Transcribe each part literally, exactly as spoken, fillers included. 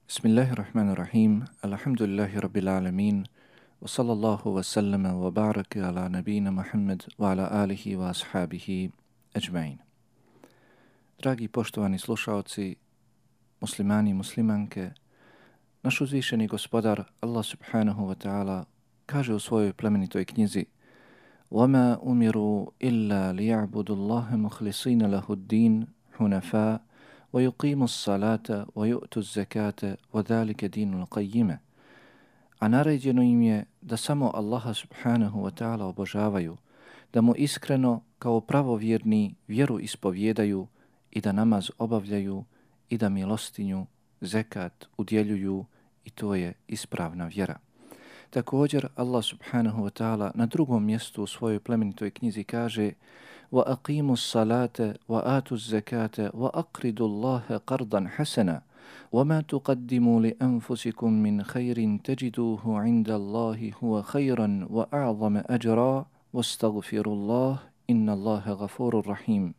Bismillahirrahmanirrahim. Alhamdulillahi rabbil alamin. Wa sallallahu wa sallama wa baraka ala nabina Muhammad wa ala alihi wa ashabihi ajma'in. Dragi poštovani slušaoci, muslimani i muslimanke, naš uzvišeni gospodar Allah subhanahu wa ta'ala kaže u svojoj plemenitoj knjizi: وَمَا أُمِرُوا إِلَّا لِيَعْبُدُوا اللَّهَ مُخْلِصِينَ لَهُ الدِّينَ حُنَفَاءَ وَيُقِيمُوا الصَّلَاةَ وَيُؤْتُوا الزَّكَاةَ وَذَلِكَ دِينُ الْقَيِّمَ. A naređeno im je da samo Allaha subhanahu wa ta'ala obožavaju, da mu iskreno kao pravovjerni vjeru ispovjedaju i da namaz obavljaju i da milostinju, zekat udjeljuju, i to je ispravna vjera. Također Allah subhanahu wa ta'ala na drugom mjestu u svojoj plemenitoj knjizi kaže: وَأَقِيمُوا الصَّلَاةَ وَآتُوا الزَّكَاةَ وَأَقْرِضُوا اللَّهَ قَرْضًا حَسَنًا وَمَا تُقَدِّمُوا لِأَنفُسِكُم مِّنْ خَيْرٍ تَجِدُوهُ عِندَ اللَّهِ هُوَ خَيْرًا وَأَعْظَمَ أَجْرًا وَاسْتَغْفِرُوا اللَّهَ إِنَّ اللَّهَ غَفُورٌ رَحِيمٌ.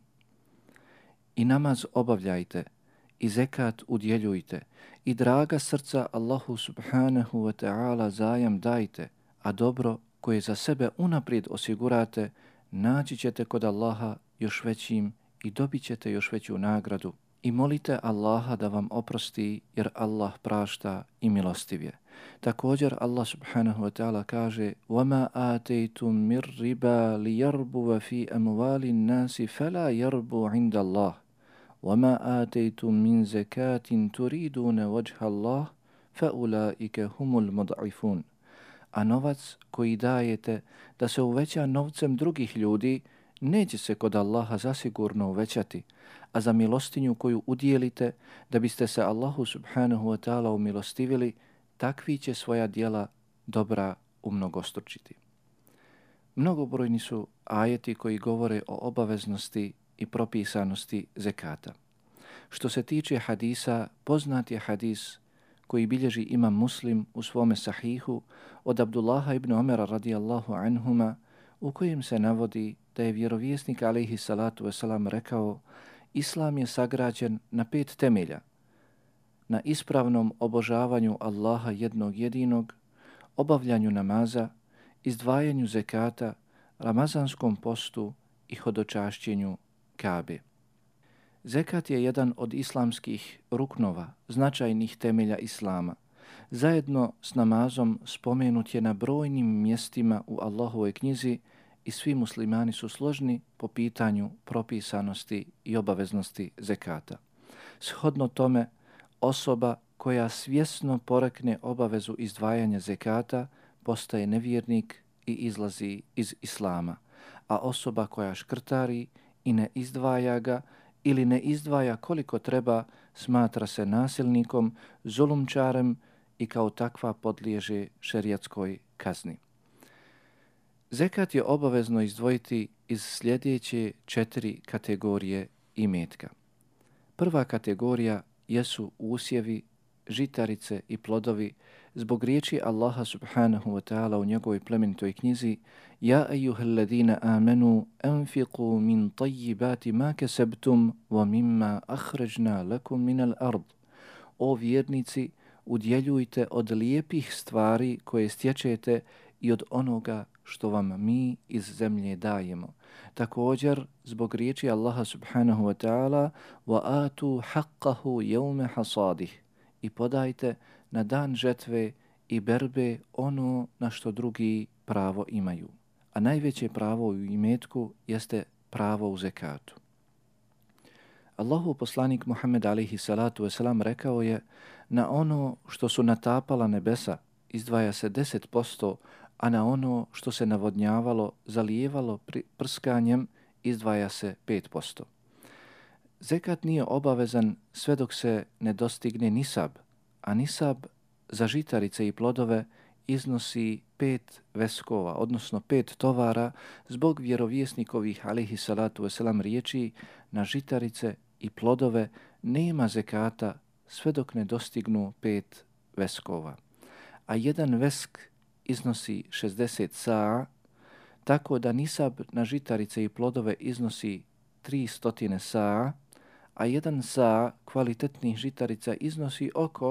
I namaz obavljajte, i zekat udjeljujte, i draga srca Allahu subhanahu wa ta'ala zajam dajte, a dobro koje za sebe unaprijed osigurate, naći ćete kod Allaha još većim i dobit ćete još veću nagradu. I molite Allaha da vam oprosti, jer Allah prašta i milostiv je. Također Allah subhanahu wa ta'ala kaže: وَمَا آتَيْتُم مِّن رِّبًا لِيَرْبُوَ فِي أَمْوَالِ النَّاسِ فَلَا يَرْبُو عِندَ اللَّهِ وَمَا آتَيْتُم مِّن زَكَاةٍ تُرِيدُونَ وَجْهَ اللَّهِ فَأُولَٰئِكَ هُمُ الْمُضْعِفُونَ. A novac koji dajete da se uveća novcem drugih ljudi, neće se kod Allaha zasigurno uvećati, a za milostinju koju udjelite da biste se Allahu subhanahu wa ta'ala umilostivili, takvi će svoja djela dobra umnogostručiti. Mnogobrojni su ajeti koji govore o obaveznosti i propisanosti zekata. Što se tiče hadisa, poznat je hadis koji bilježi imam Muslim u svome sahihu od Abdullaha ibn Omera radijallahu anhuma, u kojem se navodi da je vjerovjesnik alejhi salatu wasalam rekao: Islam je sagrađen na pet temelja: na ispravnom obožavanju Allaha jednog jedinog, obavljanju namaza, izdvajanju zekata, ramazanskom postu i hodočašćenju Kabe. Zekat je jedan od islamskih ruknova, značajnih temelja Islama. Zajedno s namazom spomenut je na brojnim mjestima u Allahovoj knjizi i svi muslimani su složni po pitanju propisanosti i obaveznosti zekata. Shodno tome, osoba koja svjesno porekne obavezu izdvajanja zekata postaje nevjernik i izlazi iz Islama, a osoba koja škrtari i ne izdvaja ga ili ne izdvaja koliko treba, smatra se nasilnikom, zulumčarem i kao takva podliježe šerijatskoj kazni. Zekat je obavezno izdvojiti iz sljedeće četiri kategorije imetka. Prva kategorija jesu usjevi, žitarice i plodovi, zbog riječi Allaha subhanahu wa ta'ala u njegovoj plemenitoj knjizi: Ja ejuhalladina amenu anfiqu min tajibati ma kesebtum wa mimma ahređna lakum minal ard. O vjernici, udjeljujte od lijepih stvari koje stječete i od onoga što vam mi iz zemlje dajemo. Također, zbog riječi Allaha subhanahu wa ta'ala: wa atu haqqahu yawma hasadih. I podajte na dan žetve i berbe ono na što drugi pravo imaju. A najveće pravo u imetku jeste pravo u zekatu. Allahov poslanik Muhammed alejhi salatu wasalam rekao je: na ono što su natapala nebesa izdvaja se deset posto, a na ono što se navodnjavalo, zalijevalo prskanjem, izdvaja se pet posto. Zekat nije obavezan sve dok se ne dostigne nisab, a nisab za žitarice i plodove iznosi pet veskova, odnosno pet tovara, zbog vjerovjesnikovih alejhi salatu wasalam riječi: na žitarice i plodove nema zekata sve dok ne dostignu pet veskova. A jedan vesk iznosi šezdeset saa, tako da nisab na žitarice i plodove iznosi tristo saa, a jedan saa kvalitetnih žitarica iznosi oko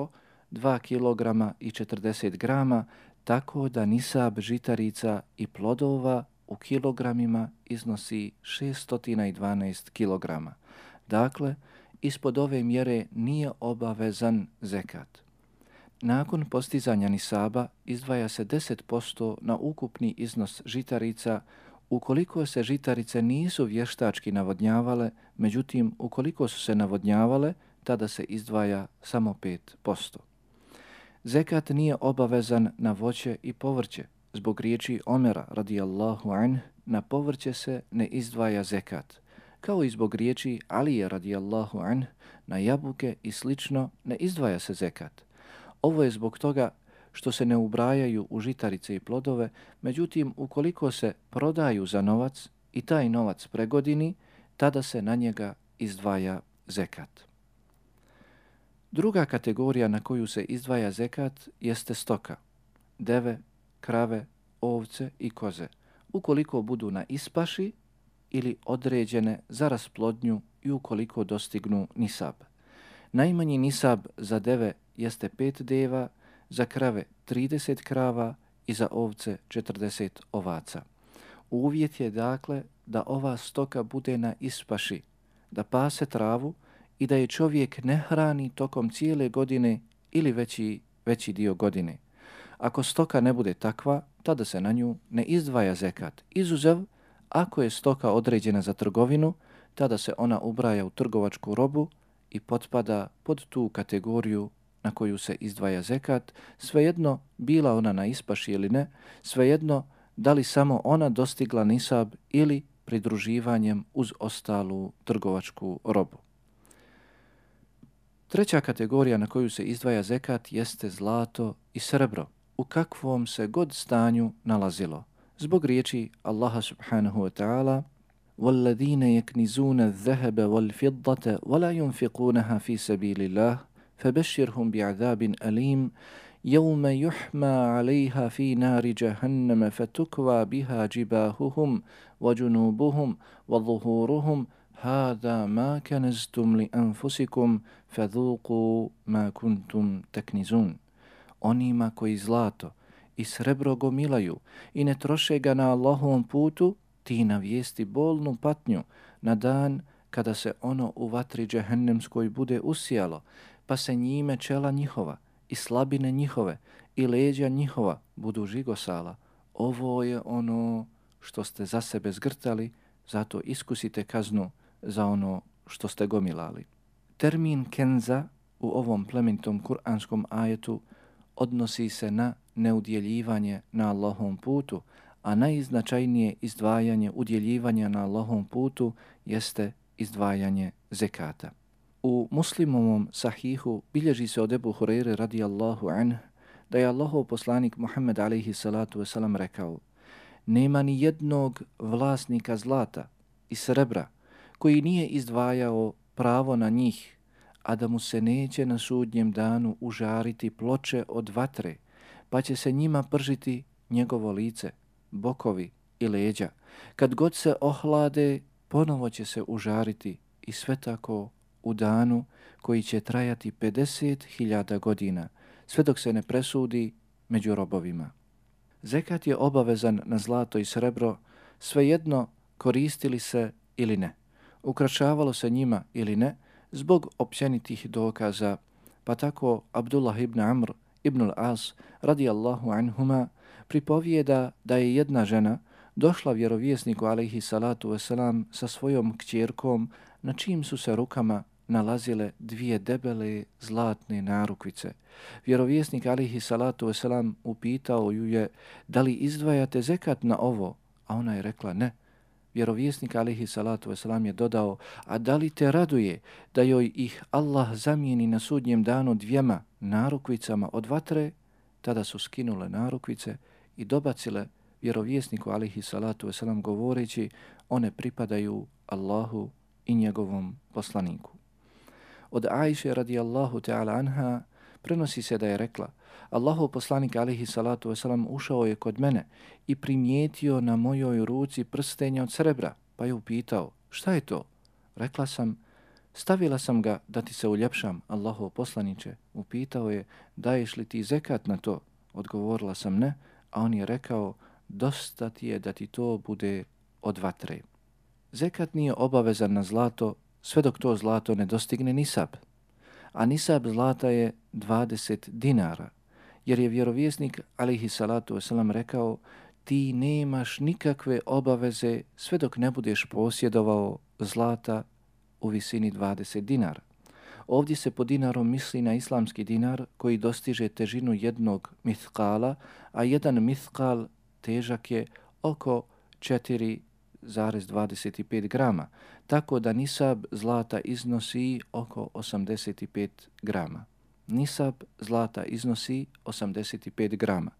dva kilograma i četrdeset grama, tako da nisab žitarica i plodova u kilogramima iznosi šest dvanaest kilograma. Dakle, ispod ove mjere nije obavezan zekat. Nakon postizanja nisaba izdvaja se deset posto na ukupni iznos žitarica ukoliko se žitarice nisu vještački navodnjavale, međutim ukoliko su se navodnjavale, tada se izdvaja samo pet posto. Zekat nije obavezan na voće i povrće. Zbog riječi Omera radijallahu anh, na povrće se ne izdvaja zekat. Kao i zbog riječi Alije radijallahu anh, na jabuke i slično ne izdvaja se zekat. Ovo je zbog toga što se ne ubrajaju u žitarice i plodove, međutim ukoliko se prodaju za novac i taj novac pregodini, tada se na njega izdvaja zekat. Druga kategorija na koju se izdvaja zekat jeste stoka, deve, krave, ovce i koze, ukoliko budu na ispaši ili određene za rasplodnju i ukoliko dostignu nisab. Najmanji nisab za deve jeste pet deva, za krave trideset krava i za ovce četrdeset ovaca. Uvjet je dakle da ova stoka bude na ispaši, da pase travu i da je čovjek ne hrani tokom cijele godine ili veći, veći dio godine. Ako stoka ne bude takva, tada se na nju ne izdvaja zekat. Izuzev, ako je stoka određena za trgovinu, tada se ona ubraja u trgovačku robu i potpada pod tu kategoriju na koju se izdvaja zekat, svejedno bila ona na ispaši ili ne, svejedno da li samo ona dostigla nisab ili pridruživanjem uz ostalu trgovačku robu. Treća kategorija na koju se izdvaja zekat jeste zlato i srebro, u kakvom se god stanju nalazilo. Zbog riječi Allaha subhanahu wa ta'ala وَالَّذِينَ يَكْنِزُونَ الذَّهَبَ وَالْفِضَّةَ وَلَا يُنْفِقُونَهَا فِي سَبِيلِ اللَّهِ فَبَشِّرْهُمْ بِعَذَابٍ أَلِيمٍ يَوْمَ يُحْمَى عَلَيْهَا فِي نَارِ جَهَنَّمَ فَتُكْوَى بِهَا جِبَاهُهُمْ وَجُنُوبُهُمْ وَظُهُورُهُمْ هَذَا مَا كَنَزْتُمْ لِأَنفُسِكُمْ فَذُوقُوا مَا كُنْتُمْ تَكْنِزُونَ. Onima koji zlato i srebro gomilaju i ne troše ga na Allahovom putu, ti navijesti bolnu patnju na dan kada se ono u vatri džehennemskoj bude usijalo, pa se njime čela njihova i slabine njihove i leđa njihova budu žigosala. Ovo je ono što ste za sebe zgrtali, zato iskusite kaznu za ono što ste gomilali. Termin kenza u ovom plemenitom kuranskom ajetu odnosi se na neudjeljivanje na Allahovom putu, a najznačajnije izdvajanje udjeljivanja na Allahovom putu jeste izdvajanje zekata. U Muslimovom sahihu bilježi se od Ebu Hurajre radijallahu anh da je Allahov poslanik Muhammed alejhi salatu vesselam rekao: nema ni jednog vlasnika zlata i srebra koji nije izdvajao pravo na njih, a da mu se neće na sudnjem danu užariti ploče od vatre, pa će se njima pržiti njegovo lice, bokovi i leđa. Kad god se ohlade, ponovo će se užariti i sve tako u danu koji će trajati pedeset hiljada godina, sve dok se ne presudi među robovima. Zekat je obavezan na zlato i srebro, svejedno koristili se ili ne, ukrašavalo se njima ili ne, zbog općenitih dokaza, pa tako Abdullah ibn Amr ibn al-As radijallahu anhuma pripovijeda da je jedna žena došla vjerovjesniku alejhi salatu vesselam sa svojom kćerkom, na čijim su se rukama nalazile dvije debele zlatne narukvice. Vjerovjesnik alejhi salatu vesselam upitao ju je da li izdvajate zekat na ovo, a ona je rekla ne. Vjerovjesnik alejhi salatu vesselam je dodao: a da li te raduje da joj ih Allah zamijeni na sudnjem danu dvijema narukvicama od vatre? Tada su skinule narukvice i dobacile vjerovjesniku alejhi salatu vesselam govoreći: one pripadaju Allahu i njegovom poslaniku. Od Ajše radijallahu ta'ala anha prenosi se da je rekla: Allahov poslanik alejhi salatu vesselam ušao je kod mene i primijetio na mojoj ruci prstenje od srebra, pa je upitao: šta je to? Rekla sam: stavila sam ga da ti se uljepšam, Allahov poslaniče. Upitao je, daješ li ti zekat na to? Odgovorila sam ne, a on je rekao, dosta ti je da ti to bude od vatre. Zekat nije obavezan na zlato sve dok to zlato ne dostigne nisab. A nisab zlata je dvadeset dinara, jer je vjerovjesnik alejhi salatu vesselam rekao, ti nemaš nikakve obaveze sve dok ne budeš posjedovao zlata u visini dvadeset dinara. Ovdje se po dinarom misli na islamski dinar koji dostiže težinu jednog mithkala, a jedan mithkal težak je oko četiri zarez dvadeset pet grama, tako da nisab zlata iznosi oko osamdeset pet grama. Nisab zlata iznosi osamdeset pet grama.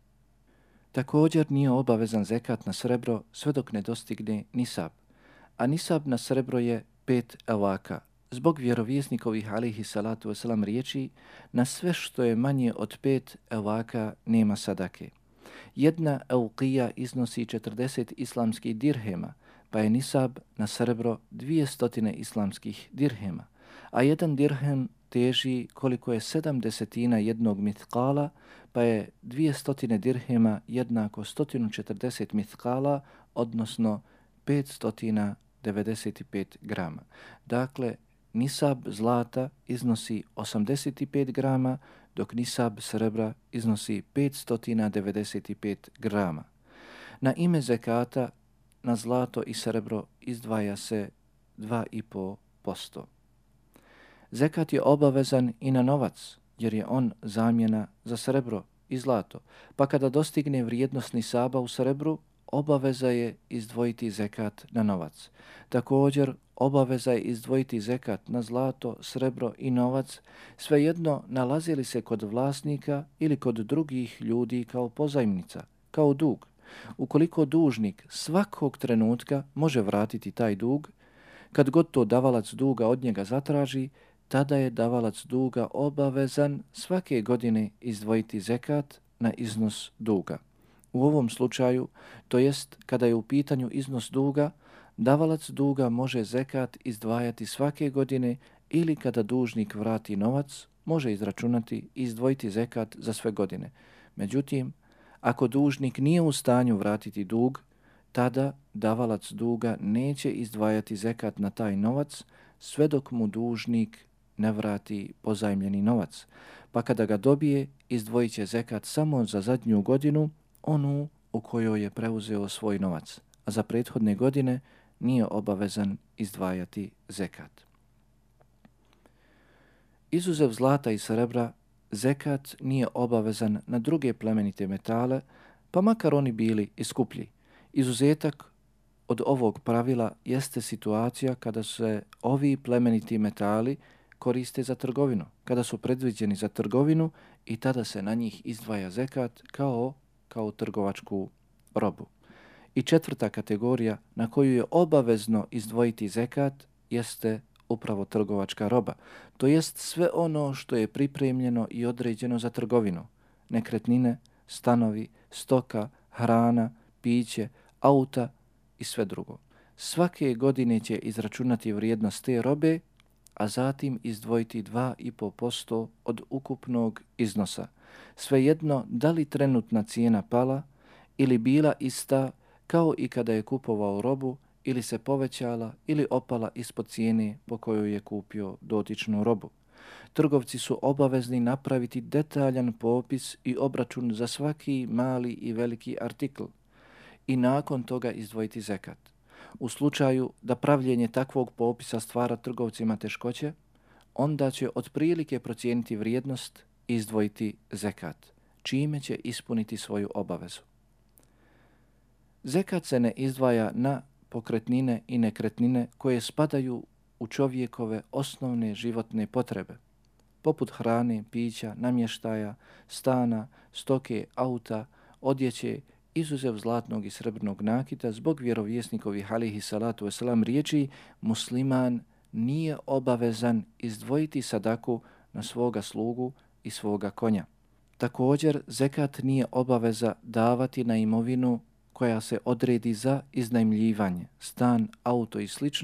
Također nije obavezan zekat na srebro sve dok ne dostigne nisab, a nisab na srebro je pet evaka. Zbog vjerovjesnikovih alejhi salatu vesselam riječi, na sve što je manje od pet evaka nema sadake. Jedna eukija iznosi četrdeset islamskih dirhema, pa je nisab na srebro dvjesto islamskih dirhema, a jedan dirhem teži koliko je sedam desetina jednog mithkala, pa je dvjesto dirhema jednako sto četrdeset mithkala, odnosno petsto devedeset pet grama. Dakle, nisab zlata iznosi osamdeset pet grama, dok nisab srebra iznosi petsto devedeset pet grama. Na ime zekata na zlato i srebro izdvaja se dva i po posto. Zekat je obavezan i na novac, jer je on zamjena za srebro i zlato, pa kada dostigne vrijednost nisaba u srebru, obaveza je izdvojiti zekat na novac. Također, obaveza je izdvojiti zekat na zlato, srebro i novac, svejedno nalazili se kod vlasnika ili kod drugih ljudi kao pozajmnica, kao dug. Ukoliko dužnik svakog trenutka može vratiti taj dug, kad god to davalac duga od njega zatraži, tada je davalac duga obavezan svake godine izdvojiti zekat na iznos duga. U ovom slučaju, to jest kada je u pitanju iznos duga, davalac duga može zekat izdvajati svake godine ili kada dužnik vrati novac, može izračunati i izdvojiti zekat za sve godine. Međutim, ako dužnik nije u stanju vratiti dug, tada davalac duga neće izdvajati zekat na taj novac sve dok mu dužnik ne vrati pozajmljeni novac. Pa kada ga dobije, izdvojit će zekat samo za zadnju godinu, onu u kojoj je preuzeo svoj novac, a za prethodne godine nije obavezan izdvajati zekat. Izuzev zlata i srebra, zekat nije obavezan na druge plemenite metale, pa makar oni bili i skuplji. Izuzetak od ovog pravila jeste situacija kada se ovi plemeniti metali koriste za trgovinu, kada su predviđeni za trgovinu i tada se na njih izdvaja zekat kao, kao trgovačku robu. I četvrta kategorija na koju je obavezno izdvojiti zekat jeste upravo trgovačka roba, to jest sve ono što je pripremljeno i određeno za trgovinu, nekretnine, stanovi, stoka, hrana, piće, auta i sve drugo. Svake godine će izračunati vrijednost te robe, a zatim izdvojiti dva i po posto od ukupnog iznosa. Svejedno da li trenutna cijena pala ili bila ista kao i kada je kupovao robu, ili se povećala ili opala ispod cijene po kojoj je kupio dotičnu robu. Trgovci su obavezni napraviti detaljan popis i obračun za svaki mali i veliki artikl i nakon toga izdvojiti zekat. U slučaju da pravljenje takvog popisa stvara trgovcima teškoće, onda će otprilike procijeniti vrijednost i izdvojiti zekat, čime će ispuniti svoju obavezu. Zekat se ne izdvaja na pokretnine i nekretnine koje spadaju u čovjekove osnovne životne potrebe, poput hrane, pića, namještaja, stana, stoke, auta, odjeće, izuzev zlatnog i srebrnog nakita, zbog vjerovjesnikovih alejhi salatu vesselam riječi, musliman nije obavezan izdvojiti sadaku na svoga slugu i svoga konja. Također, zekat nije obaveza davati na imovinu koja se odredi za iznajmljivanje, stan, auto i slično,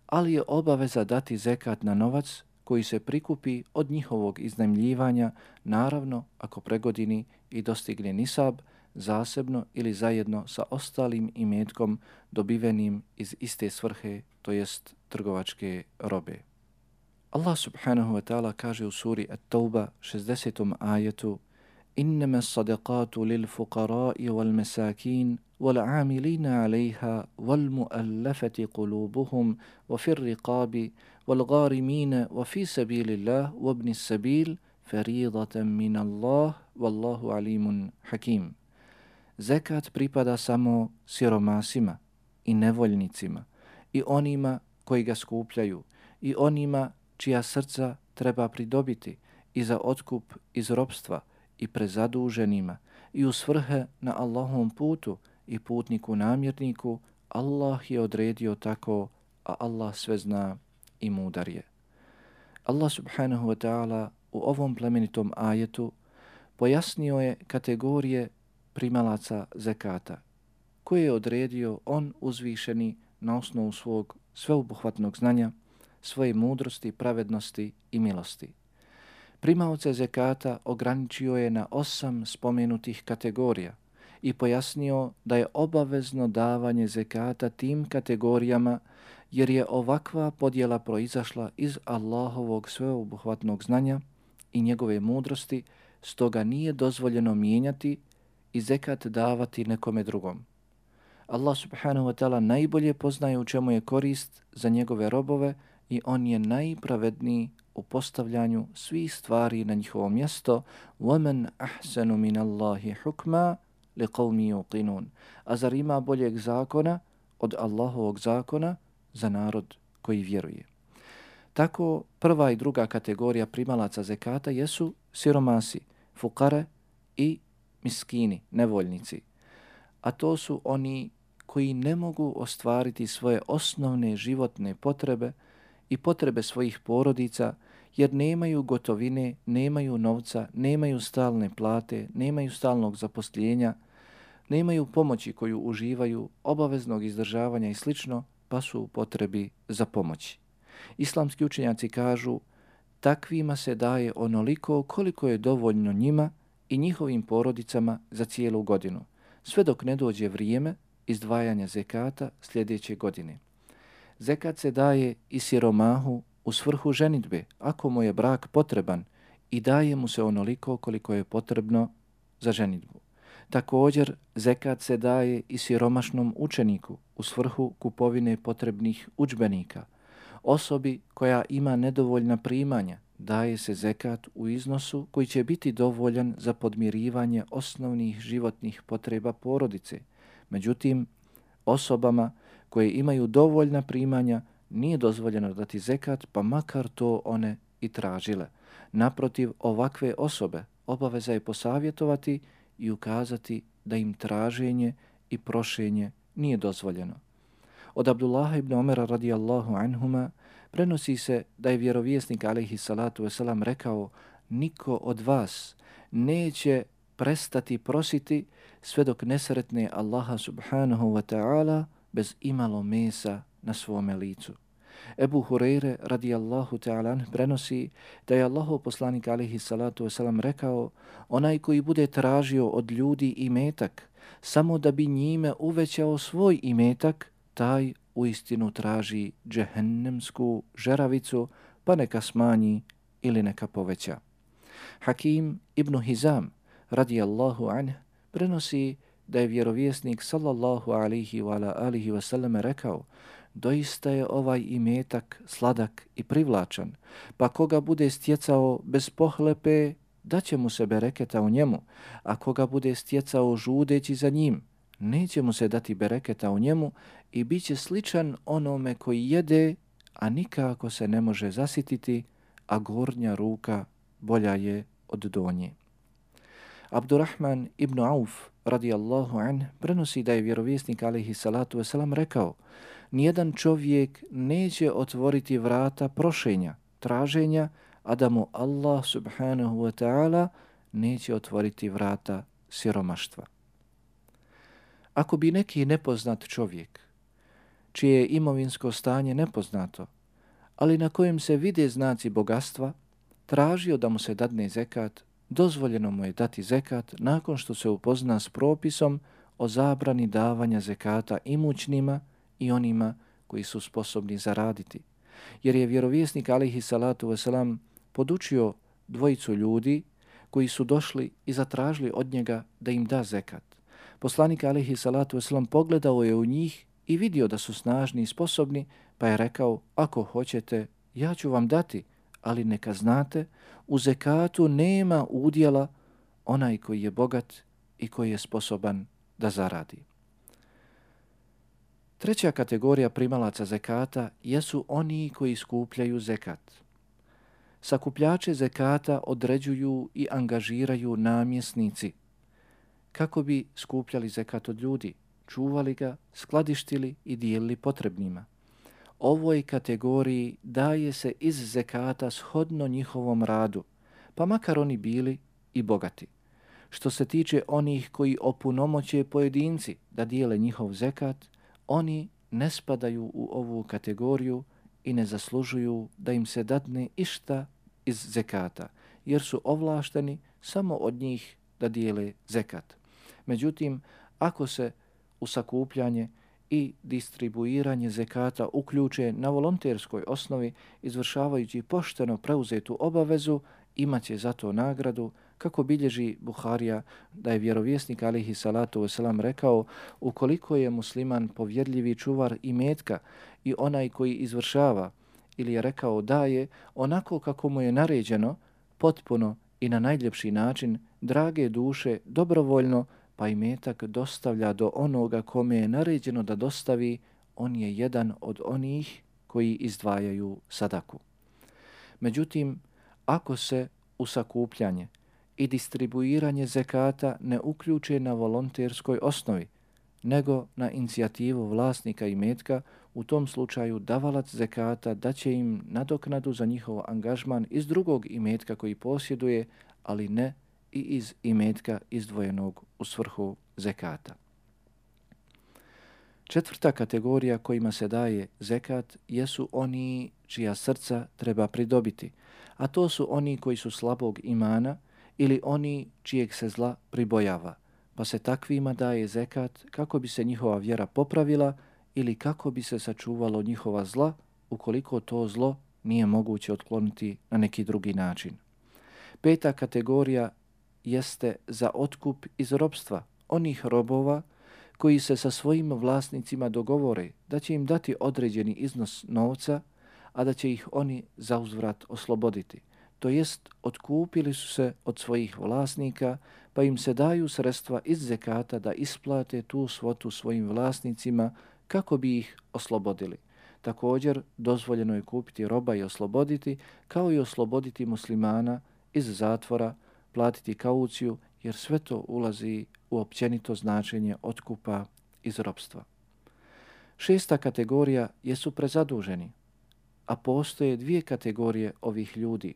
ali je obaveza dati zekat na novac koji se prikupi od njihovog iznajmljivanja, naravno ako pregodini i dostigne nisab, zasebno ili zajedno sa ostalim imetkom dobivenim iz iste svrhe, to jest trgovačke robe. Allah subhanahu wa ta'ala kaže u suri At-Tauba šezdesetom ajetu: Innama sadaqatu lil fuqara'i wal masakin wal 'amilina 'alayha wal mu'allafati qulubuhum wa fir riqabi wal gharimina wa fi sabilillah wa ibn as-sabil faridatan min Allah wallahu alimun hakim. Zekat pripada samo siromasima i nevoljnicima i onima koji ga skupljaju i onima čija srca treba pridobiti i za otkup iz ropstva i prezaduženima i u svrhe na Allahovom putu i putniku namjerniku. Allah je odredio tako, a Allah sve zna i mudar je. Allah subhanahu wa ta'ala u ovom plemenitom ajetu pojasnio je kategorije primalaca zekata, koje je odredio on uzvišeni na osnovu svog sveobuhvatnog znanja, svoje mudrosti, pravednosti i milosti. Primaoce zekata ograničio je na osam spomenutih kategorija i pojasnio da je obavezno davanje zekata tim kategorijama jer je ovakva podjela proizašla iz Allahovog sveobuhvatnog znanja i njegove mudrosti, stoga nije dozvoljeno mijenjati i zekat davati nekome drugom. Allah subhanahu wa ta'ala najbolje poznaje u čemu je korist za njegove robove i on je najpravedniji u postavljanju svih stvari na njihovo mjesto. وَمَنْ أَحْسَنُ مِنَ اللَّهِ حُكْمًا لِقَوْمِ يُوقِنُونَ. A zar ima boljeg zakona od Allahovog zakona za narod koji vjeruje? Tako prva i druga kategorija primalaca zekata jesu siromasi, fukare i miskini, nevoljnici. A to su oni koji ne mogu ostvariti svoje osnovne životne potrebe i potrebe svojih porodica jer nemaju gotovine, nemaju novca, nemaju stalne plate, nemaju stalnog zaposlenja, nemaju pomoći koju uživaju, obaveznog izdržavanja i slično, pa su u potrebi za pomoći. Islamski učenjaci kažu, takvima se daje onoliko koliko je dovoljno njima i njihovim porodicama za cijelu godinu, sve dok ne dođe vrijeme izdvajanja zekata sljedeće godine. Zekat se daje i siromahu u svrhu ženidbe, ako mu je brak potreban, i daje mu se onoliko koliko je potrebno za ženidbu. Također, zekat se daje i siromašnom učeniku u svrhu kupovine potrebnih udžbenika. Osobi koja ima nedovoljna primanja daje se zekat u iznosu koji će biti dovoljan za podmirivanje osnovnih životnih potreba porodice. Međutim, osobama koje imaju dovoljna primanja nije dozvoljeno dati zekat, pa makar to one i tražile. Naprotiv, ovakve osobe obaveza je posavjetovati i ukazati da im traženje i prošenje nije dozvoljeno. Od Abdullaha ibn Omera radijallahu anhuma prenosi se da je vjerovjesnik alejhi salatu vesselam rekao: niko od vas neće prestati prositi sve dok ne sretne Allaha subhanahu wa ta'ala bez imalo mesa na svome licu. Ebu Hureyre radijallahu ta'ala prenosi da je Allahov poslanik alejhi salatu vesselam rekao: onaj koji bude tražio od ljudi imetak samo da bi njime uvećao svoj imetak, taj uistinu traži džehennemsku žeravicu, pa neka smanji ili neka poveća. Hakim ibn Hizam radijallahu anh prenosi da je vjerovjesnik sallallahu alihi wa ala alihi wa sallam rekao: doista je ovaj imetak sladak i privlačan, pa koga bude stjecao bez pohlepe, daće mu se bereketa u njemu, a koga bude stjecao žudeći za njim, neće mu se dati bereketa u njemu i bit će sličan onome koji jede, a nikako se ne može zasititi, a gornja ruka bolja je od donje. Abdurrahman ibn Auf radijallahu anh prenosi da je vjerovjesnik alejhi salatu vesselam rekao: nijedan čovjek neće otvoriti vrata prošenja, traženja, a da mu Allah subhanahu wa ta'ala neće otvoriti vrata siromaštva. Ako bi neki nepoznat čovjek, čije je imovinsko stanje nepoznato, ali na kojem se vide znaci bogatstva, tražio da mu se dadne zekat, dozvoljeno mu je dati zekat nakon što se upozna s propisom o zabrani davanja zekata imućnima i onima koji su sposobni zaraditi. Jer je vjerovjesnik alejhi salatu vesselam podučio dvojicu ljudi koji su došli i zatražili od njega da im da zekat. Poslanik alejhi salatu vesselam pogledao je u njih i vidio da su snažni i sposobni, pa je rekao: ako hoćete, ja ću vam dati, ali neka znate, u zekatu nema udjela onaj koji je bogat i koji je sposoban da zaradi. Treća kategorija primalaca zekata jesu oni koji skupljaju zekat. Sakupljače zekata određuju i angažiraju namjesnici kako bi skupljali zekat od ljudi, čuvali ga, skladištili i dijelili potrebnima. Ovoj kategoriji daje se iz zekata shodno njihovom radu, pa makar oni bili i bogati. Što se tiče onih koji opunomoće pojedinci da dijele njihov zekat, oni ne spadaju u ovu kategoriju i ne zaslužuju da im se dadne išta iz zekata, jer su ovlašteni samo od njih da dijele zekat. Međutim, ako se u sakupljanje i distribuiranje zekata uključe na volonterskoj osnovi, izvršavajući pošteno preuzetu obavezu, imaće za to nagradu, kako bilježi Buharija da je vjerovjesnik alejhi salatu vesselam rekao: ukoliko je musliman povjerljivi čuvar imetka i onaj koji izvršava, ili je rekao daje onako kako mu je naređeno, potpuno i na najljepši način, drage duše, dobrovoljno, pa imetak dostavlja do onoga kome je naređeno da dostavi, on je jedan od onih koji izdvajaju sadaku. Međutim, ako se u sakupljanje i distribuiranje zekata ne uključe na volonterskoj osnovi, nego na inicijativu vlasnika imetka, u tom slučaju davalac zekata daće im nadoknadu za njihov angažman iz drugog imetka koji posjeduje, ali ne i iz imetka izdvojenog u svrhu zekata. Četvrta kategorija kojima se daje zekat jesu oni čija srca treba pridobiti, a to su oni koji su slabog imana ili oni čijeg se zla pribojava, pa se takvima daje zekat kako bi se njihova vjera popravila ili kako bi se sačuvalo njihova zla, ukoliko to zlo nije moguće otkloniti na neki drugi način. Peta kategorija jeste za otkup iz robstva onih robova koji se sa svojim vlasnicima dogovore da će im dati određeni iznos novca, a da će ih oni zauzvrat osloboditi. To jest, otkupili su se od svojih vlasnika, pa im se daju sredstva iz zekata da isplate tu svotu svojim vlasnicima kako bi ih oslobodili. Također, dozvoljeno je kupiti roba i osloboditi, kao i osloboditi muslimana iz zatvora, platiti kauciju, jer sve to ulazi u općenito značenje otkupa iz robstva. Šesta kategorija jesu prezaduženi, a postoje dvije kategorije ovih ljudi.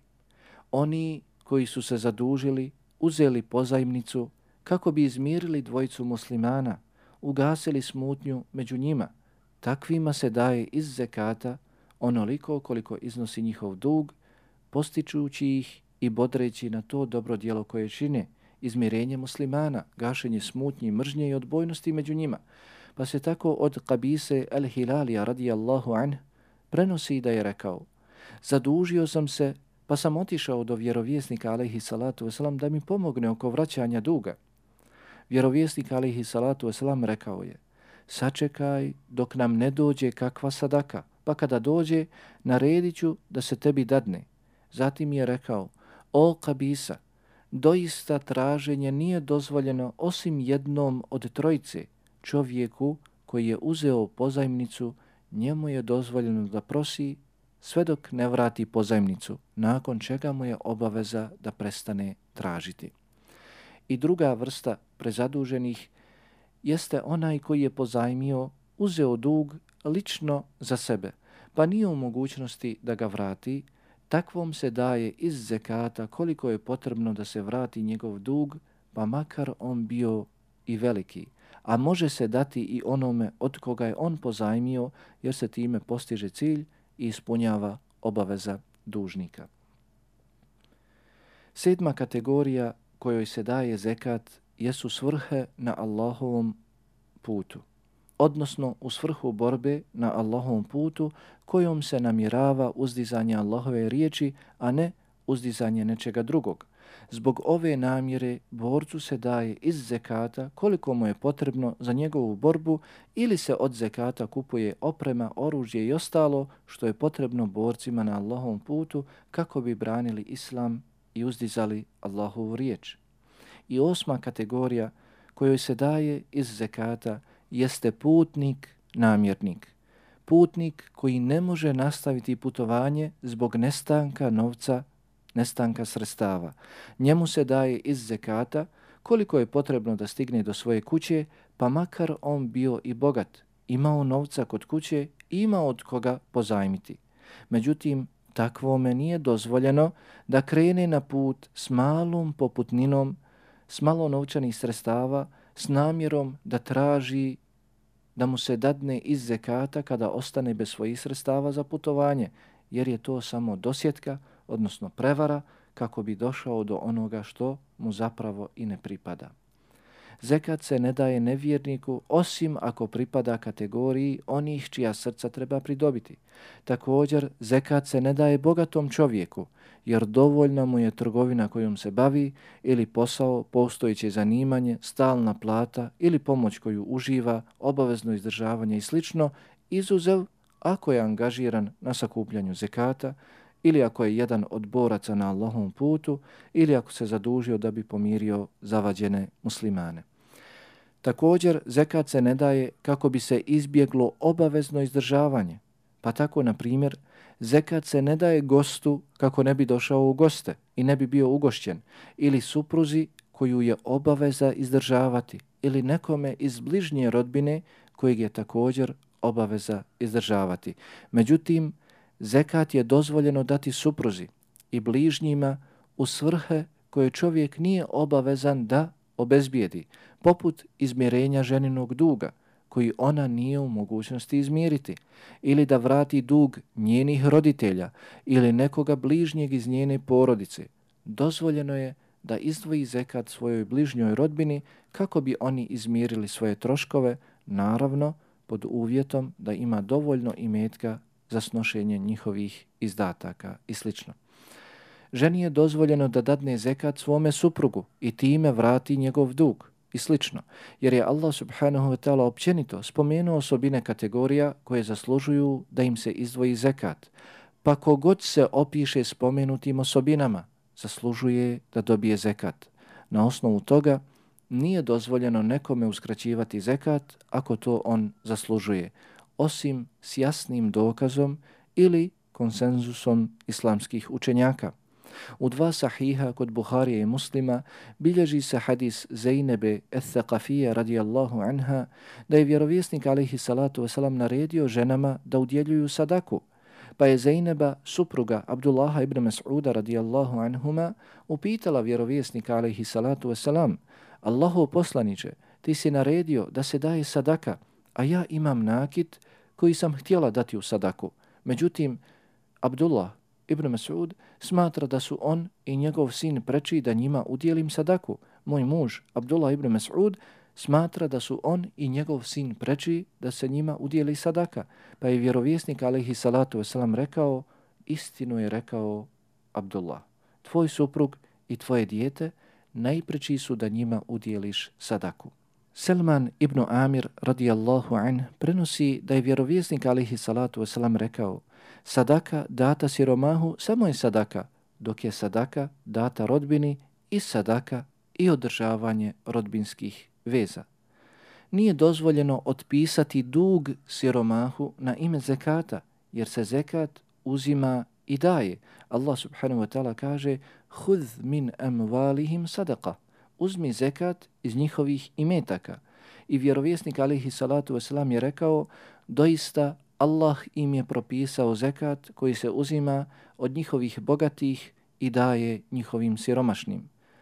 Oni koji su se zadužili, uzeli pozajmnicu kako bi izmirili dvojicu muslimana, ugasili smutnju među njima, takvima se daje iz zekata onoliko koliko iznosi njihov dug, postičući ih i bodreći na to dobro djelo koje čine, izmirenje muslimana, gašenje smutnji, mržnje i odbojnosti među njima. Pa se tako od Qabise el-Hilalija radijallahu anh prenosi da je rekao: zadužio sam se, pa sam otišao do vjerovjesnika alejhi salatu vesselam da mi pomogne oko vraćanja duga. Vjerovjesnik alejhi salatu vesselam rekao je: sačekaj dok nam ne dođe kakva sadaka, pa kada dođe, naredit ću da se tebi dadne. Zatim je rekao: o Qabisa, doista traženje nije dozvoljeno osim jednom od trojice, čovjeku koji je uzeo pozajmnicu, njemu je dozvoljeno da prosi sve dok ne vrati pozajmnicu, nakon čega mu je obaveza da prestane tražiti. I druga vrsta prezaduženih jeste onaj koji je pozajmio, uzeo dug lično za sebe, pa nije u mogućnosti da ga vrati. Takvom se daje iz zekata koliko je potrebno da se vrati njegov dug, pa makar on bio i veliki. a može se dati i onome od koga je on pozajmio, jer se time postiže cilj i ispunjava obaveza dužnika. Sedma kategorija kojoj se daje zekat jesu svrhe na Allahovom putu, odnosno u svrhu borbe na Allahovom putu kojom se namjerava uzdizanje Allahove riječi, a ne uzdizanje nečega drugog. Zbog ove namjere borcu se daje iz zekata koliko mu je potrebno za njegovu borbu ili se od zekata kupuje oprema, oružje i ostalo što je potrebno borcima na Allahovom putu kako bi branili islam i uzdizali Allahovu riječ. I osma kategorija kojoj se daje iz zekata jeste putnik, namjernik. Putnik koji ne može nastaviti putovanje zbog nestanka novca, nestanka sredstava. Njemu se daje iz zekata koliko je potrebno da stigne do svoje kuće, pa makar on bio i bogat, imao novca kod kuće i imao od koga pozajmiti. Međutim, takvome nije dozvoljeno da krene na put s malom poputninom, s malo novčanih sredstava, s namjerom da traži da mu se dadne iz zekata kada ostane bez svojih sredstava za putovanje, jer je to samo dosjetka, odnosno prevara, kako bi došao do onoga što mu zapravo i ne pripada. Zekat se ne daje nevjerniku osim ako pripada kategoriji onih čija srca treba pridobiti. Također, zekat se ne daje bogatom čovjeku, jer dovoljna mu je trgovina kojom se bavi ili posao, postojeće zanimanje, stalna plata ili pomoć koju uživa, obavezno izdržavanje i slično, izuzev ako je angažiran na sakupljanju zekata ili ako je jedan od boraca na Allahovom putu ili ako se zadužio da bi pomirio zavađene muslimane. Također, zekat se ne daje kako bi se izbjeglo obavezno izdržavanje. Pa tako, na primjer, zekat se ne daje gostu kako ne bi došao u goste i ne bi bio ugošćen, ili supruzi koju je obaveza izdržavati, ili nekome iz bližnje rodbine kojeg je također obaveza izdržavati. Međutim, zekat je dozvoljeno dati supruzi i bližnjima u svrhe koje čovjek nije obavezan da obezbijedi, poput izmirenja ženinog duga, koji ona nije u mogućnosti izmiriti, ili da vrati dug njenih roditelja ili nekoga bližnjeg iz njene porodice. Dozvoljeno je da izdvoji zekat svojoj bližnjoj rodbini kako bi oni izmirili svoje troškove, naravno pod uvjetom da ima dovoljno imetka za snošenje njihovih izdataka i sl. Ženi je dozvoljeno da dadne zekat svome suprugu i time vrati njegov dug i slično, jer je Allah subhanahu wa ta'ala općenito spomenuo osobine kategorija koje zaslužuju da im se izdvoji zekat. Pa kogod se opiše spomenutim osobinama, zaslužuje da dobije zekat. Na osnovu toga nije dozvoljeno nekome uskraćivati zekat ako to on zaslužuje, osim s jasnim dokazom ili konsenzusom islamskih učenjaka. U dva sahiha kod Buharije i Muslima bilježi se hadis Zejnebe Ethaqafije radijallahu anha da je vjerovjesnik alejhi salatu wasalam naredio ženama da udjeljuju sadaku, pa je Zejneba, supruga Abdullaha ibn Mas'uda radijallahu anhuma, upitala vjerovjesnika alejhi salatu wasalam: Allahov poslaniče, ti si naredio da se daje sadaka, a ja imam nakit koji sam htjela dati u sadaku. Međutim, Abdullah ibn Mas'ud smatra da su on i njegov sin preči da njima udjelim sadaku. Moj muž, Abdullah ibn Mas'ud, smatra da su on i njegov sin preči da se njima udjeli sadaka. Pa je vjerovjesnik alejhi salatu wasalam rekao: istinu je rekao Abdullah, tvoj suprug i tvoje dijete najpreči su da njima udjeliš sadaku. Selman ibn Amir radijallahu anh prenosi da je vjerovjesnik alejhi salatu wasalam rekao: sadaka data siromahu samo je sadaka, dok je sadaka data rodbini i sadaka i održavanje rodbinskih veza. Nije dozvoljeno otpisati dug siromahu na ime zekata, jer se zekat uzima i daje. Allah subhanahu wa ta'ala kaže: hudh min amvalihim sadaka, uzmi zekat iz njihovih imetaka. I vjerovjesnik alejhi salatu wasalam je rekao: doista Allah im je propisao zekat koji se uzima od njihovih bogatih i daje njihovim siromašnim.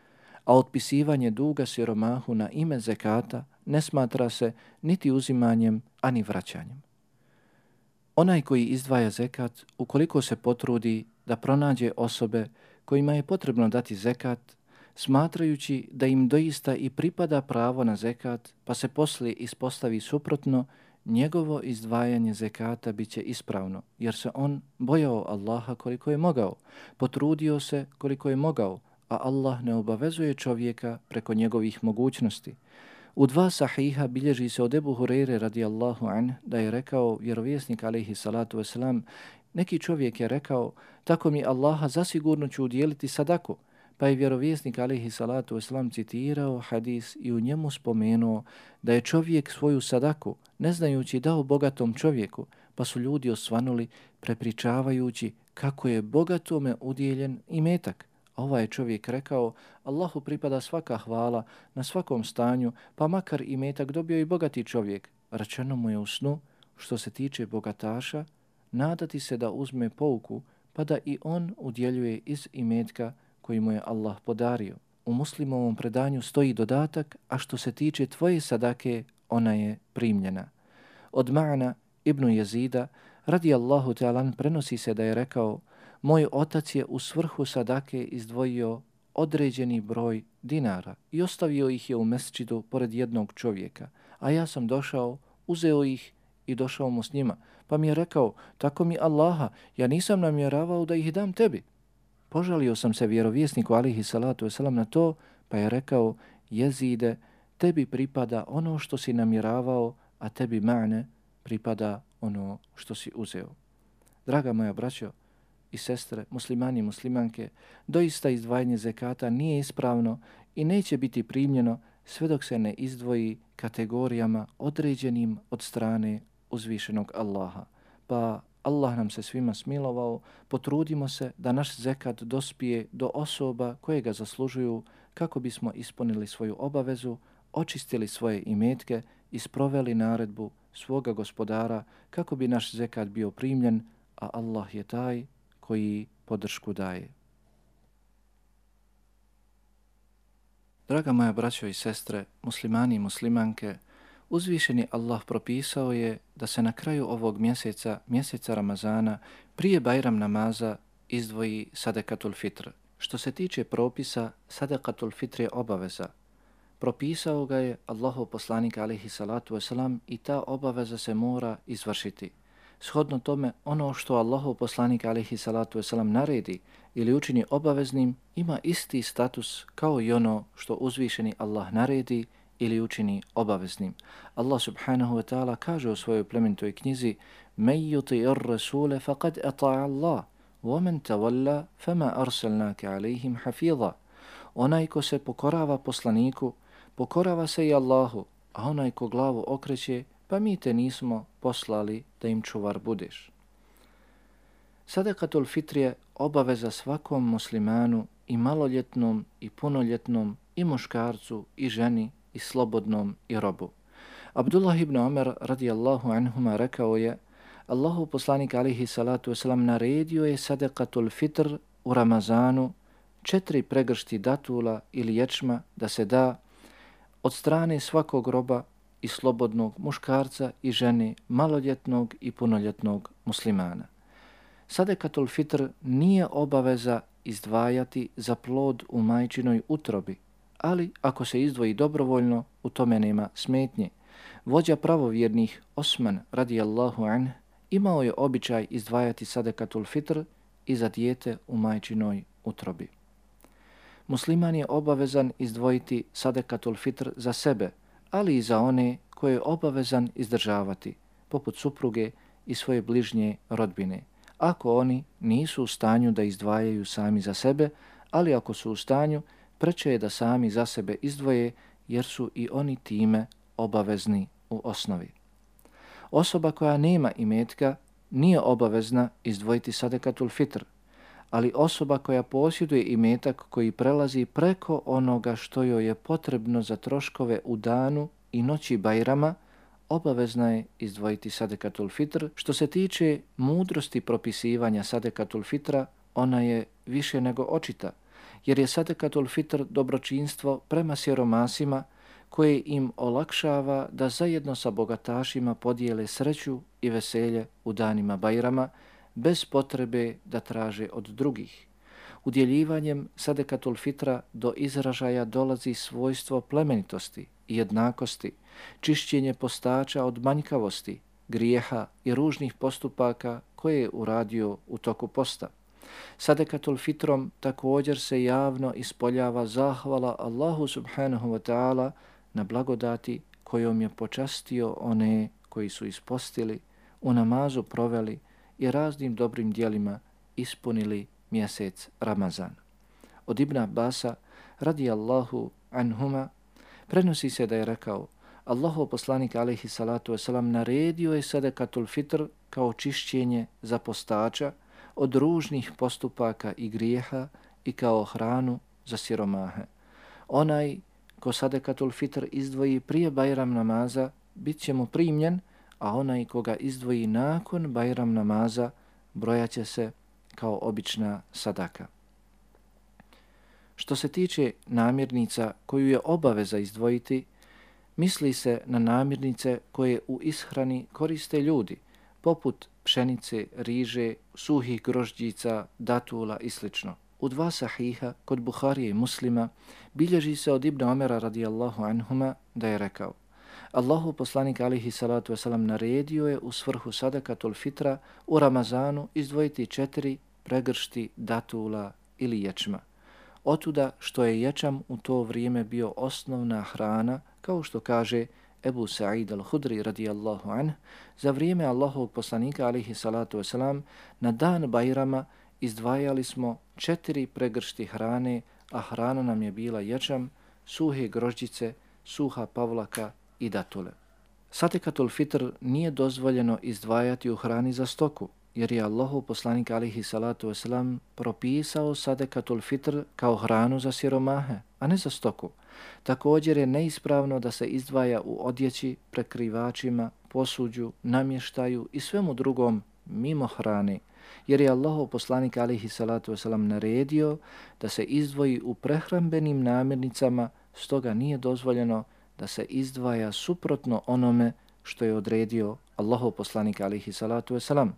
a otpisivanje duga siromahu na ime zekata ne smatra se niti uzimanjem, ani vraćanjem. Onaj koji izdvaja zekat, ukoliko se potrudi da pronađe osobe kojima je potrebno dati zekat, smatrajući da im doista i pripada pravo na zekat, pa se poslije ispostavi suprotno, njegovo izdvajanje zekata bit će ispravno, jer se on bojao Allaha koliko je mogao, potrudio se koliko je mogao, a Allah ne obavezuje čovjeka preko njegovih mogućnosti. U dva sahiha bilježi se od Ebu Hureyre radijallahu anh da je rekao vjerovjesnik alejhi salatu vesselam, neki čovjek je rekao, tako mi Allaha zasigurno ću udjeliti sadaku, pa je vjerovjesnik alejhi salatu vesselam citirao hadis i u njemu spomenuo da je čovjek svoju sadaku, ne znajući dao bogatom čovjeku, pa su ljudi osvanuli prepričavajući kako je bogatome udjeljen imetak. A ovaj je čovjek rekao, Allahu pripada svaka hvala na svakom stanju, pa makar imetak dobio i bogati čovjek. Rečeno mu je u snu, što se tiče bogataša, nadati se da uzme pouku, pa da i on udjeljuje iz imetka koji mu je Allah podario. U Muslimovom predanju stoji dodatak, a što se tiče tvoje sadake, ona je primljena. Od Ma'na ibn Jezida, radijallahu ta'alan, prenosi se da je rekao, moj otac je u svrhu sadake izdvojio određeni broj dinara i ostavio ih je u mesdžidu pored jednog čovjeka, a ja sam došao, uzeo ih i došao mu s njima, pa mi je rekao, tako mi Allaha, ja nisam namjeravao da ih dam tebi. Požalio sam se vjerovjesniku alejhi salatu vesselam na to, pa je rekao, Jezide, tebi pripada ono što si namjeravao, a tebi Ma'ne pripada ono što si uzeo. Draga moja braćo i sestre, muslimani i muslimanke, doista izdvajanje zekata nije ispravno i neće biti primljeno sve dok se ne izdvoji kategorijama određenim od strane uzvišenog Allaha. Pa Allah nam se svima smilovao, potrudimo se da naš zekat dospije do osoba koje ga zaslužuju kako bismo ispunili svoju obavezu, očistili svoje imetke i sproveli naredbu svoga gospodara kako bi naš zekat bio primljen, a Allah je taj koji podršku daje. Draga moja braćo i sestre, muslimani i muslimanke, uzvišeni Allah propisao je da se na kraju ovog mjeseca, mjeseca Ramazana, prije Bajram namaza izdvoji sadekatul fitr. Što se tiče propisa, sadekatul fitr je obaveza. Propisao ga je Allahov poslanik alejhi salatu vesselam i ta obaveza se mora izvršiti. Shodno tome, ono što Allahov poslanik alejhi salatu vesselam naredi ili učini obaveznim ima isti status kao i ono što uzvišeni Allah naredi ili učini obaveznim. Allah subhanahu wa ta'ala kaže u svojoj plemenitoj knjizi Men yuti'ir rasule faqad ata'a Allah, wa men tawalla fama arsalnaka alejhim hafiza. Onaj ko se pokorava poslaniku, pokorava se i Allahu, a onaj ko glavu okreće, pa mi te nismo poslali da im čuvar budeš. Sadekatul fitr je obaveza svakom muslimanu i maloljetnom i punoljetnom i muškarcu i ženi i slobodnom i robu. Abdullah ibn Umar radijallahu anhuma rekao je, Allahu poslanik alejhi salatu vesselam naredio je sadekatul fitr u Ramazanu četiri pregršti datula ili ječma da se da od strane svakog roba i slobodnog muškarca i žene, maloljetnog i punoljetnog muslimana. Sadekatul fitr nije obaveza izdvajati za plod u majčinoj utrobi, ali ako se izdvoji dobrovoljno, u tome nema smetnje. Vođa pravovjernih Osman radijallahu anh imao je običaj izdvajati sadekatul fitr i za dijete u majčinoj utrobi. Musliman je obavezan izdvojiti sadekatul fitr za sebe, ali i za one koje je obavezan izdržavati, poput supruge i svoje bližnje rodbine, ako oni nisu u stanju da izdvajaju sami za sebe, ali ako su u stanju, preče je da sami za sebe izdvoje, jer su i oni time obavezni u osnovi. Osoba koja nema imetka nije obavezna izdvojiti sadekatul fitr, ali osoba koja posjeduje imetak koji prelazi preko onoga što joj je potrebno za troškove u danu i noći Bajrama, obavezna je izdvojiti sadekatul fitr. Što se tiče mudrosti propisivanja sadekatul fitra, ona je više nego očita, jer je sadekatul fitr dobročinstvo prema siromasima koje im olakšava da zajedno sa bogatašima podijele sreću i veselje u danima Bajrama bez potrebe da traže od drugih. Udjeljivanjem sadekatul fitra do izražaja dolazi svojstvo plemenitosti i jednakosti, čišćenje postača od manjkavosti, grijeha i ružnih postupaka koje je uradio u toku posta. Sadekatul fitrom također se javno ispoljava zahvala Allahu subhanahu wa ta'ala na blagodati kojom je počastio one koji su ispostili, u namazu proveli i raznim dobrim djelima ispunili mjesec Ramazan. Od Ibn Abbasa radijallahu anhuma prenosi se da je rekao: Allahov poslanik alejhi salatu vesselam naredio je sadekatul fitr kao čišćenje za postača od ružnih postupaka i grijeha i kao hranu za siromahe. Onaj ko sadekatul fitr izdvoji prije Bajram namaza bit će mu primljen, a onaj koga izdvoji nakon Bajram namaza brojaće se kao obična sadaka. Što se tiče namirnica koju je obaveza izdvojiti, misli se na namirnice koje u ishrani koriste ljudi, poput pšenice, riže, suhih grožđica, datula i sl. U dva sahiha kod Buharije i Muslima bilježi se od Ibn Omera radijallahu anhuma da je rekao: Allahu poslanik alejhi salatu vesselam naredio je u svrhu sadakatul fitra u Ramazanu izdvojiti četiri pregršti datula ili ječma. Otuda što je ječam u to vrijeme bio osnovna hrana, kao što kaže Ebu Sa'id al-Hudri radijallahu anh, za vrijeme Allahovog poslanika alejhi salatu vesselam na dan Bajrama izdvajali smo četiri pregršti hrane, a hrana nam je bila ječam, suhe grožđice, suha pavlaka i datule. Sadekatul fitr nije dozvoljeno izdvajati u hrani za stoku, jer je Allahov poslanik alejhi salatu vesselam propisao sadekatul fitr kao hranu za siromahe, a ne za stoku. Također je neispravno da se izdvaja u odjeći, prekrivačima, posuđu, namještaju i svemu drugom mimo hrane, jer je Allahov poslanik alejhi salatu vesselam naredio da se izdvoji u prehrambenim namirnicama, stoga nije dozvoljeno da se izdvaja suprotno onome što je odredio Allahov poslanik alejhi salatu vesselam.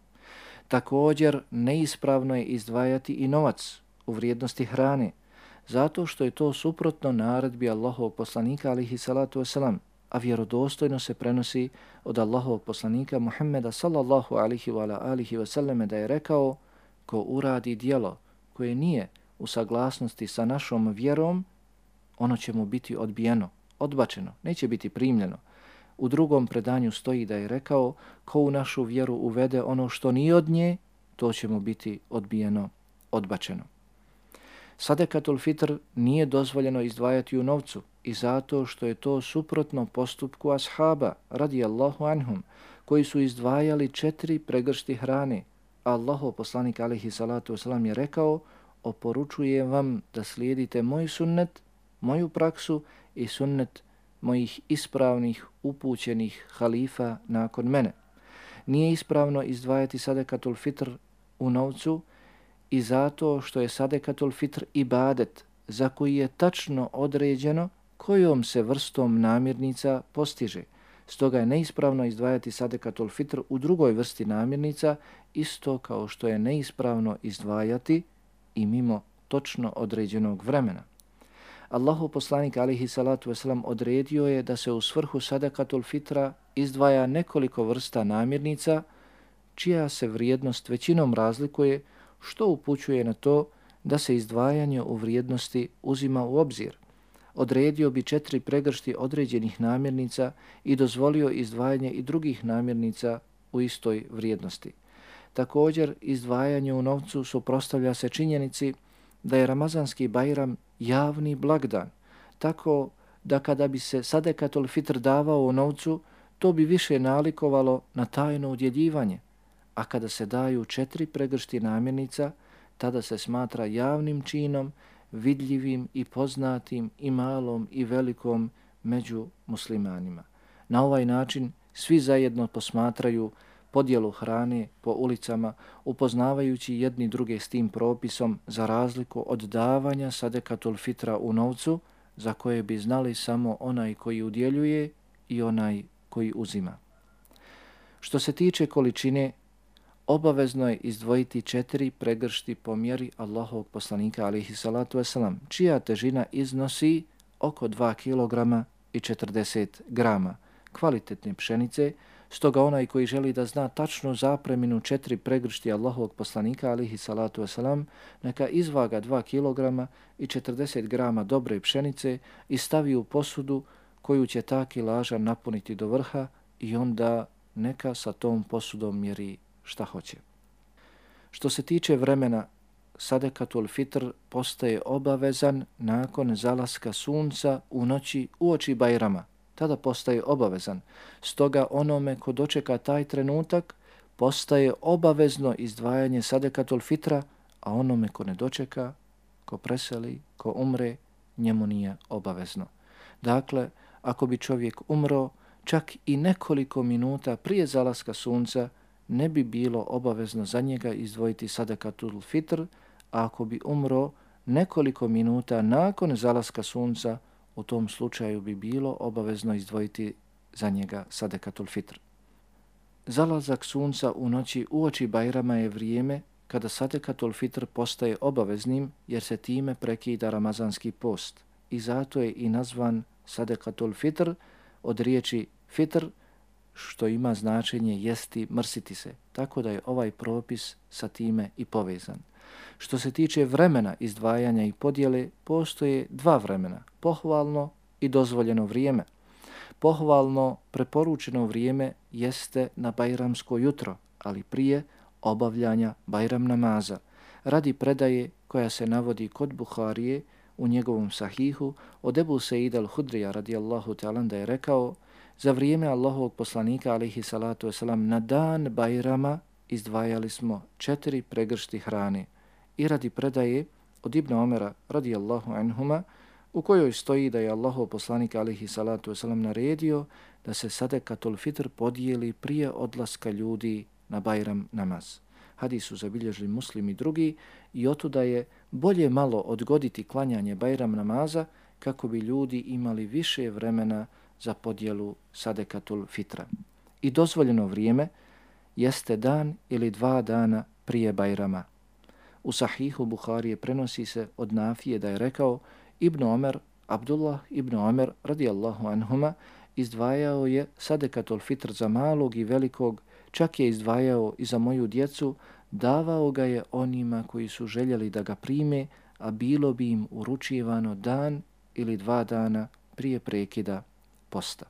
Također neispravno je izdvajati i novac u vrijednosti hrane, zato što je to suprotno naredbi Allahovog poslanika alejhi salatu vesselam, a vjerodostojno se prenosi od Allahovog poslanika Muhammeda sallallahu alejhi wa alihi wa sallame da je rekao: ko uradi djelo koje nije u saglasnosti sa našom vjerom, ono će mu biti odbijeno, odbačeno, neće biti primljeno. U drugom predanju stoji da je rekao: ko u našu vjeru uvede ono što nije od nje, to će mu biti odbijeno, odbačeno. Sadekatul fitr nije dozvoljeno izdvajati u novcu i zato što je to suprotno postupku ashaba radijallahu anhum, koji su izdvajali četiri pregršti hrane. Allahov poslanik alejhi salatu vesselam je rekao: oporučujem vam da slijedite moj sunnet, moju praksu i sunnet mojih ispravnih, upućenih halifa nakon mene. Nije ispravno izdvajati sadekatul fitr u novcu i zato što je sadekatul fitr ibadet za koji je tačno određeno kojom se vrstom namirnica postiže. Stoga je neispravno izdvajati sadekatul fitr u drugoj vrsti namirnica, isto kao što je neispravno izdvajati i mimo točno određenog vremena. Allahov poslanik alejhi salatu vesselam odredio je da se u svrhu sadekatul fitra izdvaja nekoliko vrsta namirnica, čija se vrijednost većinom razlikuje, što upućuje na to da se izdvajanje u vrijednosti uzima u obzir. Odredio bi četiri pregršti određenih namirnica i dozvolio izdvajanje i drugih namirnica u istoj vrijednosti. Također, izdvajanje u novcu suprotstavlja se činjenici da je Ramazanski Bajram javni blagdan, tako da kada bi se sadekatul fitr davao u novcu, to bi više nalikovalo na tajno udjeljivanje, a kada se daju četiri pregršti namirnica, tada se smatra javnim činom, vidljivim i poznatim i malom i velikom među muslimanima. Na ovaj način svi zajedno posmatraju podjelu hrane po ulicama, upoznavajući jedni druge s tim propisom za razliku od davanja sadekatul fitra u novcu, za koje bi znali samo onaj koji udjeljuje i onaj koji uzima. Što se tiče količine, obavezno je izdvojiti četiri pregršti po mjeri Allahovog poslanika alejhi salatu vesselam, čija težina iznosi oko dva kilograma i četrdeset grama kvalitetne pšenice. Stoga onaj koji želi da zna tačnu zapreminu četiri pregršti Allahovog poslanika alejhi salatu vesselam, neka izvaga dva kilograma i četrdeset grama dobre pšenice i stavi u posudu koju će ta kilaža napuniti do vrha i onda neka sa tom posudom mjeri šta hoće. Što se tiče vremena, sadekatul fitr postaje obavezan nakon zalaska sunca u noći uoči Bajrama. Tada postaje obavezan. Stoga onome ko dočeka taj trenutak postaje obavezno izdvajanje sadekatul fitra, a onome ko ne dočeka, ko preseli, ko umre, njemu nije obavezno. Dakle, ako bi čovjek umro čak i nekoliko minuta prije zalaska sunca, ne bi bilo obavezno za njega izdvojiti sadekatul fitr, a ako bi umro nekoliko minuta nakon zalaska sunca, u tom slučaju bi bilo obavezno izdvojiti za njega sadekatul fitr. Zalazak sunca u noći uoči Bajrama je vrijeme kada sadekatul fitr postaje obaveznim jer se time prekida ramazanski post i zato je i nazvan sadekatul fitr od riječi fitr, što ima značenje jesti, mrsiti se, tako da je ovaj propis sa time i povezan. Što se tiče vremena izdvajanja i podjele, postoje dva vremena, pohvalno i dozvoljeno vrijeme. Pohvalno preporučeno vrijeme jeste na bajramsko jutro, ali prije obavljanja bajram namaza, radi predaje koja se navodi kod Buharije u njegovom sahihu od Ebu Seida al-Hudrija radijallahu ta'ala da je rekao: za vrijeme Allahovog poslanika alejhi salatu vesselam na dan Bajrama izdvajali smo četiri pregršti hrane i radi predaje od Ibn Omera radijallahu anhuma u kojoj stoji da je Allahov poslanik alejhi salatu vesselam naredio da se sadekatul fitr podijeli prije odlaska ljudi na Bajram namaz. Hadis su zabilježili Muslim i drugi i otuda je bolje malo odgoditi klanjanje Bajram namaza kako bi ljudi imali više vremena za podjelu sadekatul fitra. I dozvoljeno vrijeme jeste dan ili dva dana prije Bajrama. U sahihu Buharije prenosi se od Nafije da je rekao: Ibn Omer, Abdullah ibn Omer radijallahu anhuma, izdvajao je sadekatul fitr za malog i velikog, čak je izdvajao i za moju djecu, davao ga je onima koji su željeli da ga prime, a bilo bi im uručivano dan ili dva dana prije prekida posta.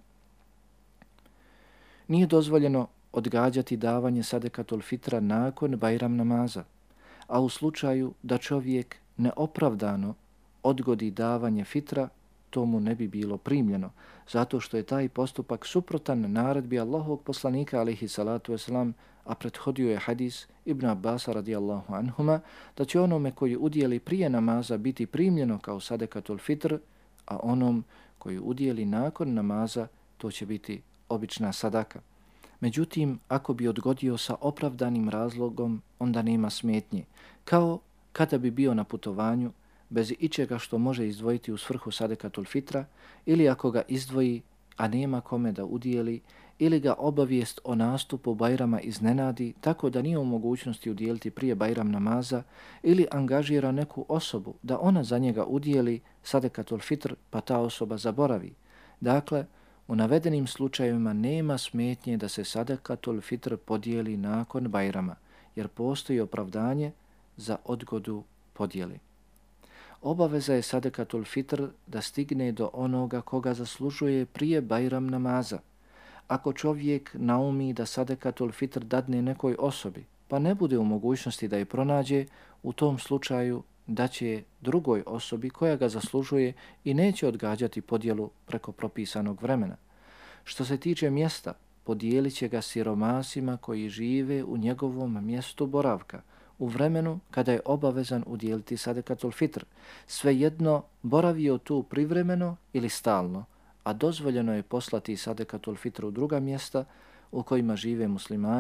Nije dozvoljeno odgađati davanje sadekatul fitra nakon Bajram namaza, a u slučaju da čovjek neopravdano odgodi davanje fitra, to mu ne bi bilo primljeno, zato što je taj postupak suprotan naredbi Allahovog poslanika alejhi salatu vesselam, a prethodio je hadis Ibn Abbasa radijallahu anhuma da će onome koji udjeli prije namaza biti primljeno kao sadekatul fitr, a onom koji udjeli nakon namaza to će biti obična sadaka. Međutim, ako bi odgodio sa opravdanim razlogom, onda nema smetnje, kao kada bi bio na putovanju bez ičega što može izdvojiti u svrhu sadekatul fitra, ili ako ga izdvoji, a nema kome da udjeli, ili ga obavijest o nastupu Bajrama iznenadi tako da nije u mogućnosti udjeliti prije Bajram namaza, ili angažira neku osobu da ona za njega udjeli sadekatul fitr pa ta osoba zaboravi. Dakle, u navedenim slučajevima nema smetnje da se sadekatul fitr podijeli nakon Bajrama, jer postoji opravdanje za odgodu podjeli. Obaveza je sadekatul fitr da stigne do onoga koga zaslužuje prije Bajram namaza. Ako čovjek naumi da sadekatul fitr dadne nekoj osobi, pa ne bude u mogućnosti da je pronađe, u tom slučaju daće drugoj osobi koja ga zaslužuje i neće odgađati podjelu preko propisanog vremena. Što se tiče mjesta, podijelit će ga siromasima koji žive u njegovom mjestu boravka, u vremenu kada je obavezan udjeliti sadekatul fitr, svejedno boravio tu privremeno ili stalno, a dozvoljeno je poslati sadekatul fitr u druga mjesta u kojima žive muslimani,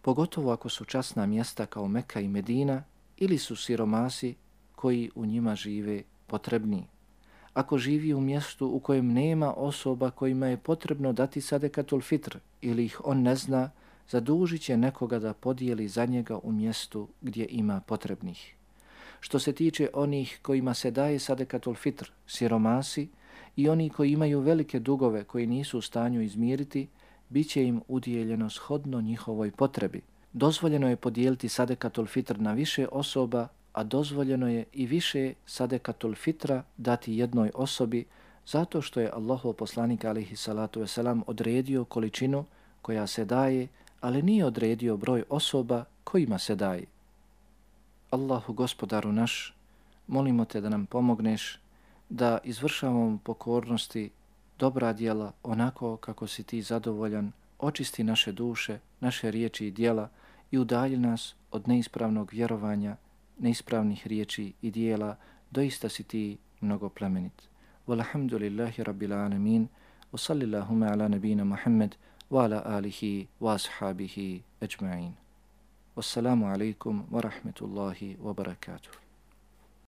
pogotovo ako su časna mjesta kao Meka i Medina ili su siromasi koji u njima žive potrebni. Ako živi u mjestu u kojem nema osoba kojima je potrebno dati sadekatul fitr ili ih on ne zna, zadužit će nekoga da podijeli za njega u mjestu gdje ima potrebnih. Što se tiče onih kojima se daje sadekatul fitr, siromasi i oni koji imaju velike dugove koji nisu u stanju izmiriti, bit će im udijeljeno shodno njihovoj potrebi. Dozvoljeno je podijeliti sadekatul fitr na više osoba, a dozvoljeno je i više sadekatul fitra dati jednoj osobi, zato što je Allahov poslanik alejhi salatu vesselam odredio količinu koja se daje, ali nije odredio broj osoba kojima se daje. Allahu gospodaru naš, molimo te da nam pomogneš da izvršavamo pokornosti dobra djela onako kako si ti zadovoljan, očisti naše duše, naše riječi i djela i udalji nas od neispravnog vjerovanja, neispravnih riječi i dijela, doista si ti mnogo plemenit. Walhamdulillahi rabbil alamin, wa sallillahuma ala nabina Muhammad wa ala alihi wa ashabihi ajma'in. Wassalamu alaikum wa rahmetullahi wa barakatuh.